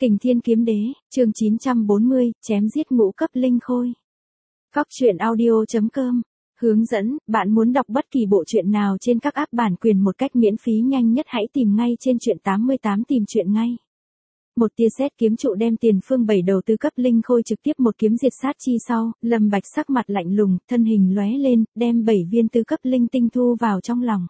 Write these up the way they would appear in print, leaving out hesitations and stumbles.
Kình Thiên Kiếm Đế, chương 940, chém giết ngũ cấp linh khôi. Góc truyện audio.com. Hướng dẫn, bạn muốn đọc bất kỳ bộ truyện nào trên các app bản quyền một cách miễn phí nhanh nhất hãy tìm ngay trên truyện 88 tìm truyện ngay. Một tia sét kiếm trụ đem Tiền Phương 7 đầu tứ cấp linh khôi trực tiếp một kiếm diệt sát chi sau, Lâm Bạch sắc mặt lạnh lùng, thân hình lóe lên, đem 7 viên tứ cấp linh tinh thu vào trong lòng.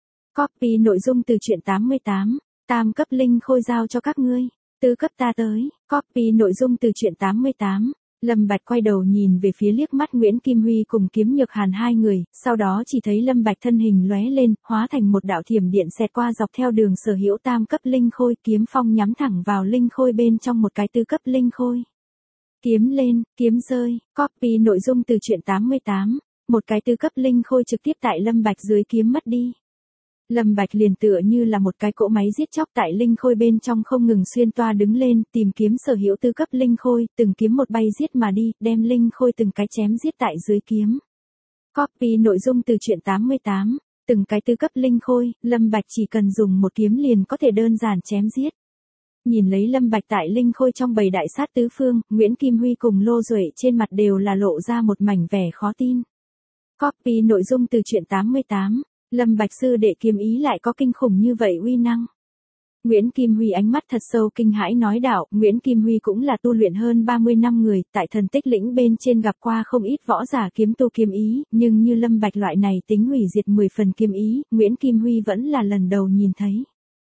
Copy nội dung từ truyện 88, tam cấp linh khôi giao cho các ngươi. Tứ cấp ta tới, copy nội dung từ truyện 88. Lâm Bạch quay đầu nhìn về phía liếc mắt Nguyễn Kim Huy cùng Kiếm Nhược Hàn hai người, sau đó chỉ thấy Lâm Bạch thân hình lóe lên, hóa thành một đạo thiểm điện xẹt qua dọc theo đường sở hữu tam cấp linh khôi, kiếm phong nhắm thẳng vào linh khôi bên trong một cái tứ cấp linh khôi. Kiếm lên, kiếm rơi, copy nội dung từ truyện 88, một cái tứ cấp linh khôi trực tiếp tại Lâm Bạch dưới kiếm mất đi. Lâm Bạch liền tựa như là một cái cỗ máy giết chóc tại linh khôi bên trong không ngừng xuyên toa đứng lên, tìm kiếm sở hữu tứ cấp linh khôi, từng kiếm một bay giết mà đi, đem linh khôi từng cái chém giết tại dưới kiếm. Copy nội dung từ truyện 88, từng cái tứ cấp linh khôi, Lâm Bạch chỉ cần dùng một kiếm liền có thể đơn giản chém giết. Nhìn lấy Lâm Bạch tại linh khôi trong bầy đại sát tứ phương, Nguyễn Kim Huy cùng Lô Duệ trên mặt đều là lộ ra một mảnh vẻ khó tin. Copy nội dung từ truyện 88. Lâm Bạch sư đệ kiếm ý lại có kinh khủng như vậy uy năng. Nguyễn Kim Huy ánh mắt thật sâu kinh hãi nói đạo, Nguyễn Kim Huy cũng là tu luyện hơn 30 năm người, tại thần tích lĩnh bên trên gặp qua không ít võ giả kiếm tu kiếm ý, nhưng như Lâm Bạch loại này tính hủy diệt 10 phần kiếm ý, Nguyễn Kim Huy vẫn là lần đầu nhìn thấy.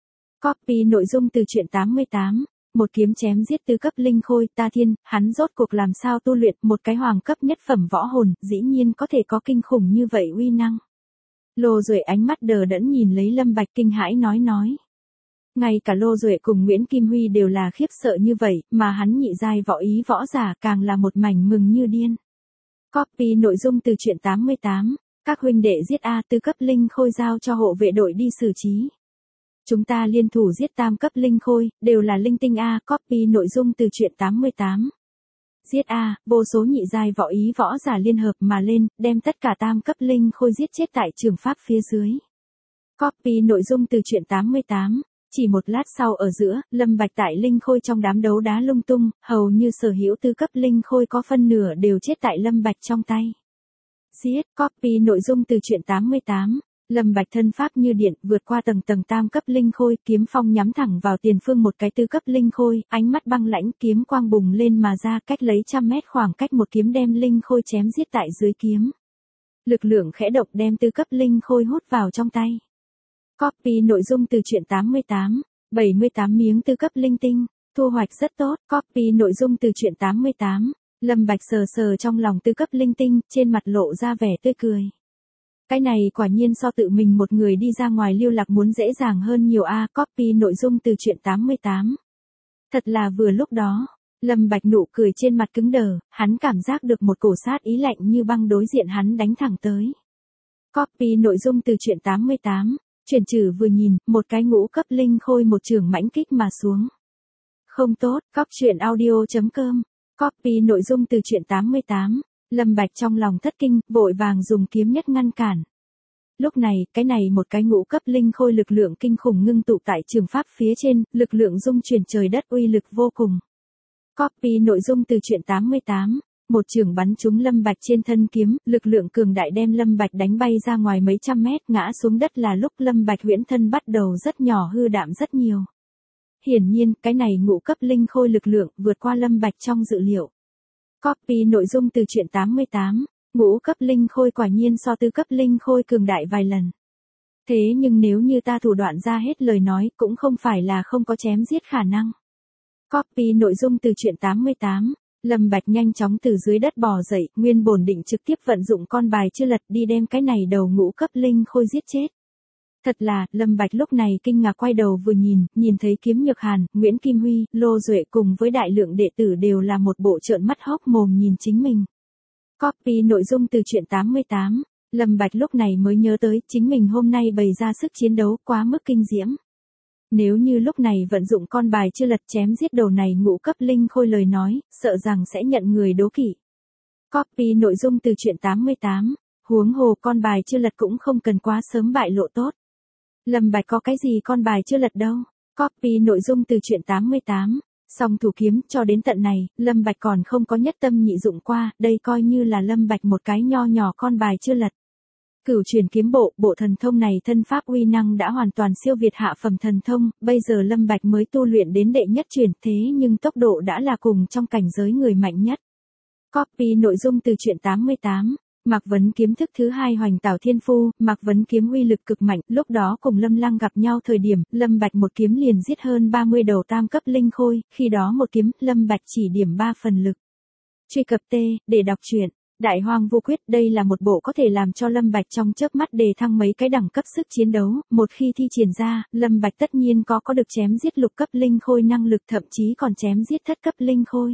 Copy nội dung từ truyện 88. Một kiếm chém giết tứ cấp linh khôi, ta thiên, hắn rốt cuộc làm sao tu luyện một cái hoàng cấp nhất phẩm võ hồn, dĩ nhiên có thể có kinh khủng như vậy uy năng. Lô Duệ ánh mắt đờ đẫn nhìn lấy Lâm Bạch kinh hãi nói. Ngay cả Lô Duệ cùng Nguyễn Kim Huy đều là khiếp sợ như vậy, mà hắn nhị giai võ ý võ giả càng là một mảnh mừng như điên. Copy nội dung từ truyện 88, các huynh đệ giết A tứ cấp linh khôi giao cho hộ vệ đội đi xử trí. Chúng ta liên thủ giết tam cấp linh khôi, đều là linh tinh A, copy nội dung từ truyện 88. Giết A, vô số nhị giai võ ý võ giả liên hợp mà lên, đem tất cả tam cấp linh khôi giết chết tại trường pháp phía dưới. Copy nội dung từ truyện 88. Chỉ một lát sau ở giữa, Lâm Bạch tại linh khôi trong đám đấu đá lung tung, hầu như sở hữu tứ cấp linh khôi có phân nửa đều chết tại Lâm Bạch trong tay. Giết, copy nội dung từ truyện 88. Lâm Bạch thân pháp như điện, vượt qua tầng tầng tam cấp linh khôi, kiếm phong nhắm thẳng vào Tiền Phương một cái tứ cấp linh khôi, ánh mắt băng lãnh, kiếm quang bùng lên mà ra, cách lấy trăm mét khoảng cách một kiếm đem linh khôi chém giết tại dưới kiếm. Lực lượng khẽ động đem tứ cấp linh khôi hút vào trong tay. Copy nội dung từ truyện 88, 78 miếng tứ cấp linh tinh, thu hoạch rất tốt. Copy nội dung từ truyện 88, Lâm Bạch sờ sờ trong lòng tứ cấp linh tinh, trên mặt lộ ra vẻ tươi cười. Cái này quả nhiên so tự mình một người đi ra ngoài lưu lạc muốn dễ dàng hơn nhiều a. Copy nội dung từ truyện 88. Thật là vừa lúc đó, Lâm Bạch nụ cười trên mặt cứng đờ, hắn cảm giác được một cổ sát ý lạnh như băng đối diện hắn đánh thẳng tới. Copy nội dung từ truyện 88. Chuyển trừ vừa nhìn, một cái ngũ cấp linh khôi một trường mãnh kích mà xuống. Không tốt, góc truyện audio.com. Copy nội dung từ truyện 88. Lâm Bạch trong lòng thất kinh, vội vàng dùng kiếm nhất ngăn cản. Lúc này, cái này một cái ngũ cấp linh khôi lực lượng kinh khủng ngưng tụ tại trường pháp phía trên, lực lượng dung chuyển trời đất uy lực vô cùng. Copy nội dung từ truyện 88. Một trường bắn trúng Lâm Bạch trên thân kiếm, lực lượng cường đại đem Lâm Bạch đánh bay ra ngoài mấy trăm mét, ngã xuống đất là lúc Lâm Bạch huyễn thân bắt đầu rất nhỏ hư đạm rất nhiều. Hiển nhiên, cái này ngũ cấp linh khôi lực lượng vượt qua Lâm Bạch trong dự liệu. Copy nội dung từ truyện 88, ngũ cấp linh khôi quả nhiên so tứ cấp linh khôi cường đại vài lần. Thế nhưng nếu như ta thủ đoạn ra hết lời nói cũng không phải là không có chém giết khả năng. Copy nội dung từ truyện 88, Lâm Bạch nhanh chóng từ dưới đất bò dậy, nguyên bổn định trực tiếp vận dụng con bài chưa lật đi đem cái này đầu ngũ cấp linh khôi giết chết. Thật là, Lâm Bạch lúc này kinh ngạc quay đầu vừa nhìn thấy Kiếm Nhược Hàn, Nguyễn Kim Huy, Lô Duệ cùng với đại lượng đệ tử đều là một bộ trợn mắt hốc mồm nhìn chính mình. Copy nội dung từ truyện 88, Lâm Bạch lúc này mới nhớ tới chính mình hôm nay bày ra sức chiến đấu quá mức kinh diễm. Nếu như lúc này vận dụng con bài chưa lật chém giết đầu này ngũ cấp linh khôi lời nói, sợ rằng sẽ nhận người đố kỵ. Copy nội dung từ truyện 88, huống hồ con bài chưa lật cũng không cần quá sớm bại lộ tốt. Lâm Bạch có cái gì con bài chưa lật đâu. Copy nội dung từ truyện 88. Song thủ kiếm cho đến tận này, Lâm Bạch còn không có nhất tâm nhị dụng qua, đây coi như là Lâm Bạch một cái nho nhỏ con bài chưa lật. Cửu truyền kiếm bộ, bộ thần thông này thân pháp uy năng đã hoàn toàn siêu việt hạ phẩm thần thông, bây giờ Lâm Bạch mới tu luyện đến đệ nhất truyền, thế nhưng tốc độ đã là cùng trong cảnh giới người mạnh nhất. Copy nội dung từ truyện 88. Mạc Vấn kiếm thức thứ hai Hoành Tảo Thiên Phu, Mạc Vấn kiếm uy lực cực mạnh, lúc đó cùng Lâm Lăng gặp nhau thời điểm, Lâm Bạch một kiếm liền giết hơn 30 đầu tam cấp linh khôi, khi đó một kiếm, Lâm Bạch chỉ điểm 3 phần lực. Truy cập T, để đọc truyện. Đại Hoang Vô Quyết, đây là một bộ có thể làm cho Lâm Bạch trong chớp mắt đề thăng mấy cái đẳng cấp sức chiến đấu, một khi thi triển ra, Lâm Bạch tất nhiên có được chém giết lục cấp linh khôi năng lực, thậm chí còn chém giết thất cấp linh khôi.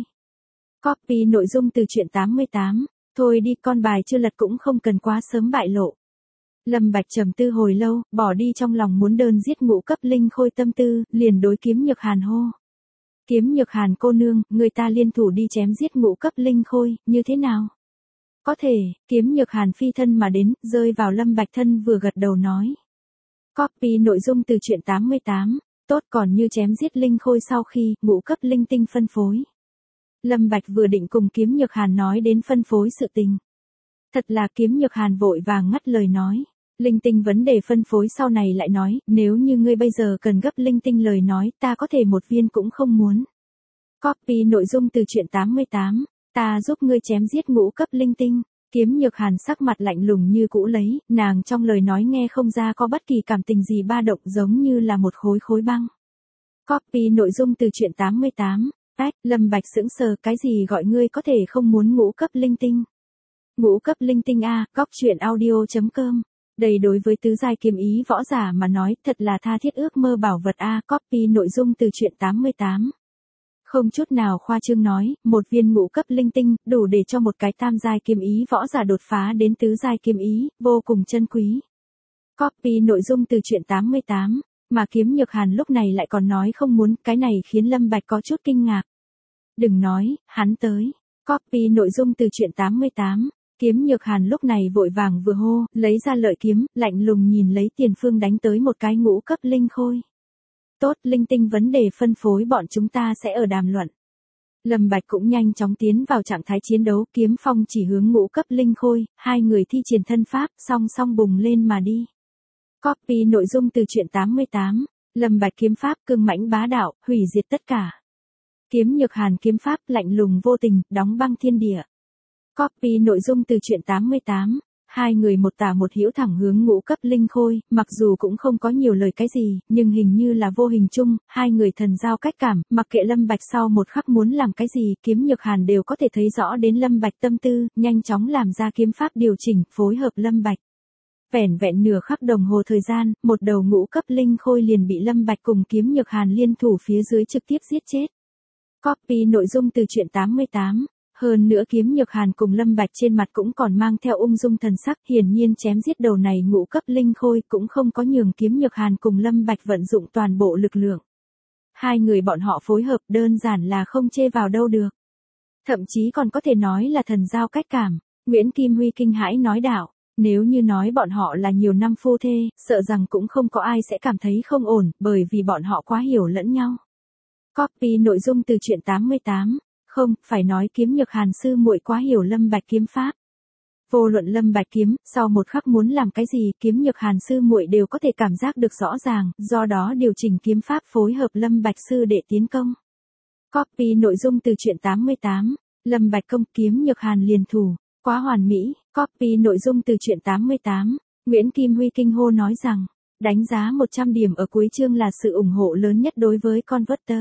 Copy nội dung từ truyện 88. Thôi đi, con bài chưa lật cũng không cần quá sớm bại lộ. Lâm Bạch trầm tư hồi lâu, bỏ đi trong lòng muốn đơn giết ngũ cấp linh khôi tâm tư, liền đối Kiếm Nhược Hàn hô. Kiếm Nhược Hàn cô nương, người ta liên thủ đi chém giết ngũ cấp linh khôi, như thế nào? Có thể, Kiếm Nhược Hàn phi thân mà đến, rơi vào Lâm Bạch thân vừa gật đầu nói. Copy nội dung từ truyện 88. Tốt, còn như chém giết linh khôi sau khi, ngũ cấp linh tinh phân phối. Lâm Bạch vừa định cùng Kiếm Nhược Hàn nói đến phân phối sự tình. Thật là Kiếm Nhược Hàn vội vàng ngắt lời nói. Linh tinh vấn đề phân phối sau này lại nói, nếu như ngươi bây giờ cần gấp linh tinh lời nói, ta có thể một viên cũng không muốn. Copy nội dung từ truyện 88. Ta giúp ngươi chém giết ngũ cấp linh tinh. Kiếm Nhược Hàn sắc mặt lạnh lùng như cũ lấy, nàng trong lời nói nghe không ra có bất kỳ cảm tình gì ba động, giống như là một khối băng. Copy nội dung từ truyện 88. Lâm Bạch sững sờ, cái gì gọi ngươi có thể không muốn ngũ cấp linh tinh? Ngũ cấp linh tinh a, goctruyện.audio.com. Đây đối với tứ giai kiếm ý võ giả mà nói, thật là tha thiết ước mơ bảo vật a. Copy nội dung từ truyện 88. Không chút nào khoa trương nói, một viên ngũ cấp linh tinh, đủ để cho một cái tam giai kiếm ý võ giả đột phá đến tứ giai kiếm ý, vô cùng chân quý. Copy nội dung từ truyện 88. Mà Kiếm Nhược Hàn lúc này lại còn nói không muốn, cái này khiến Lâm Bạch có chút kinh ngạc. Đừng nói, hắn tới. Copy nội dung từ truyện 88. Kiếm Nhược Hàn lúc này vội vàng vừa hô, lấy ra lợi kiếm, lạnh lùng nhìn lấy Tiền Phương đánh tới một cái ngũ cấp linh khôi. Tốt, linh tinh vấn đề phân phối bọn chúng ta sẽ ở đàm luận. Lâm Bạch cũng nhanh chóng tiến vào trạng thái chiến đấu, kiếm phong chỉ hướng ngũ cấp linh khôi, hai người thi triển thân pháp, song song bùng lên mà đi. Copy nội dung từ truyện 88. Lâm Bạch kiếm pháp cương mãnh bá đạo, hủy diệt tất cả. Kiếm Nhược Hàn kiếm pháp lạnh lùng vô tình, đóng băng thiên địa. Copy nội dung từ truyện 88. Hai người một tả một hữu thẳng hướng ngũ cấp linh khôi, mặc dù cũng không có nhiều lời cái gì, nhưng hình như là vô hình chung, hai người thần giao cách cảm, mặc kệ Lâm Bạch sau một khắc muốn làm cái gì, Kiếm Nhược Hàn đều có thể thấy rõ đến Lâm Bạch tâm tư, nhanh chóng làm ra kiếm pháp điều chỉnh, phối hợp Lâm Bạch. Vẻn vẹn nửa khắc đồng hồ thời gian, một đầu ngũ cấp linh khôi liền bị Lâm Bạch cùng Kiếm Nhược Hàn liên thủ phía dưới trực tiếp giết chết. Copy nội dung từ truyện 88. Hơn nữa Kiếm Nhược Hàn cùng Lâm Bạch trên mặt cũng còn mang theo ung dung thần sắc, hiển nhiên chém giết đầu này ngũ cấp linh khôi cũng không có nhường Kiếm Nhược Hàn cùng Lâm Bạch vận dụng toàn bộ lực lượng. Hai người bọn họ phối hợp đơn giản là không chê vào đâu được. Thậm chí còn có thể nói là thần giao cách cảm. Nguyễn Kim Huy kinh hãi nói đạo. Nếu như nói bọn họ là nhiều năm phu thê, sợ rằng cũng không có ai sẽ cảm thấy không ổn, bởi vì bọn họ quá hiểu lẫn nhau. Copy nội dung từ truyện 88. Không, phải nói Kiếm Nhược Hàn sư muội quá hiểu Lâm Bạch kiếm pháp. Vô luận Lâm Bạch kiếm, sau một khắc muốn làm cái gì, Kiếm Nhược Hàn sư muội đều có thể cảm giác được rõ ràng, do đó điều chỉnh kiếm pháp phối hợp Lâm Bạch sư để tiến công. Copy nội dung từ truyện 88. Lâm Bạch công, Kiếm Nhược Hàn liền thủ. Quá hoàn mỹ. Copy nội dung từ truyện 88. Nguyễn Kim Huy kinh hô nói rằng, đánh giá 100 điểm ở cuối chương là sự ủng hộ lớn nhất đối với Converter.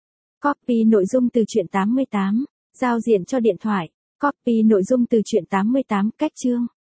Copy nội dung từ truyện 88. Giao diện cho điện thoại. Copy nội dung từ truyện 88. Cách chương.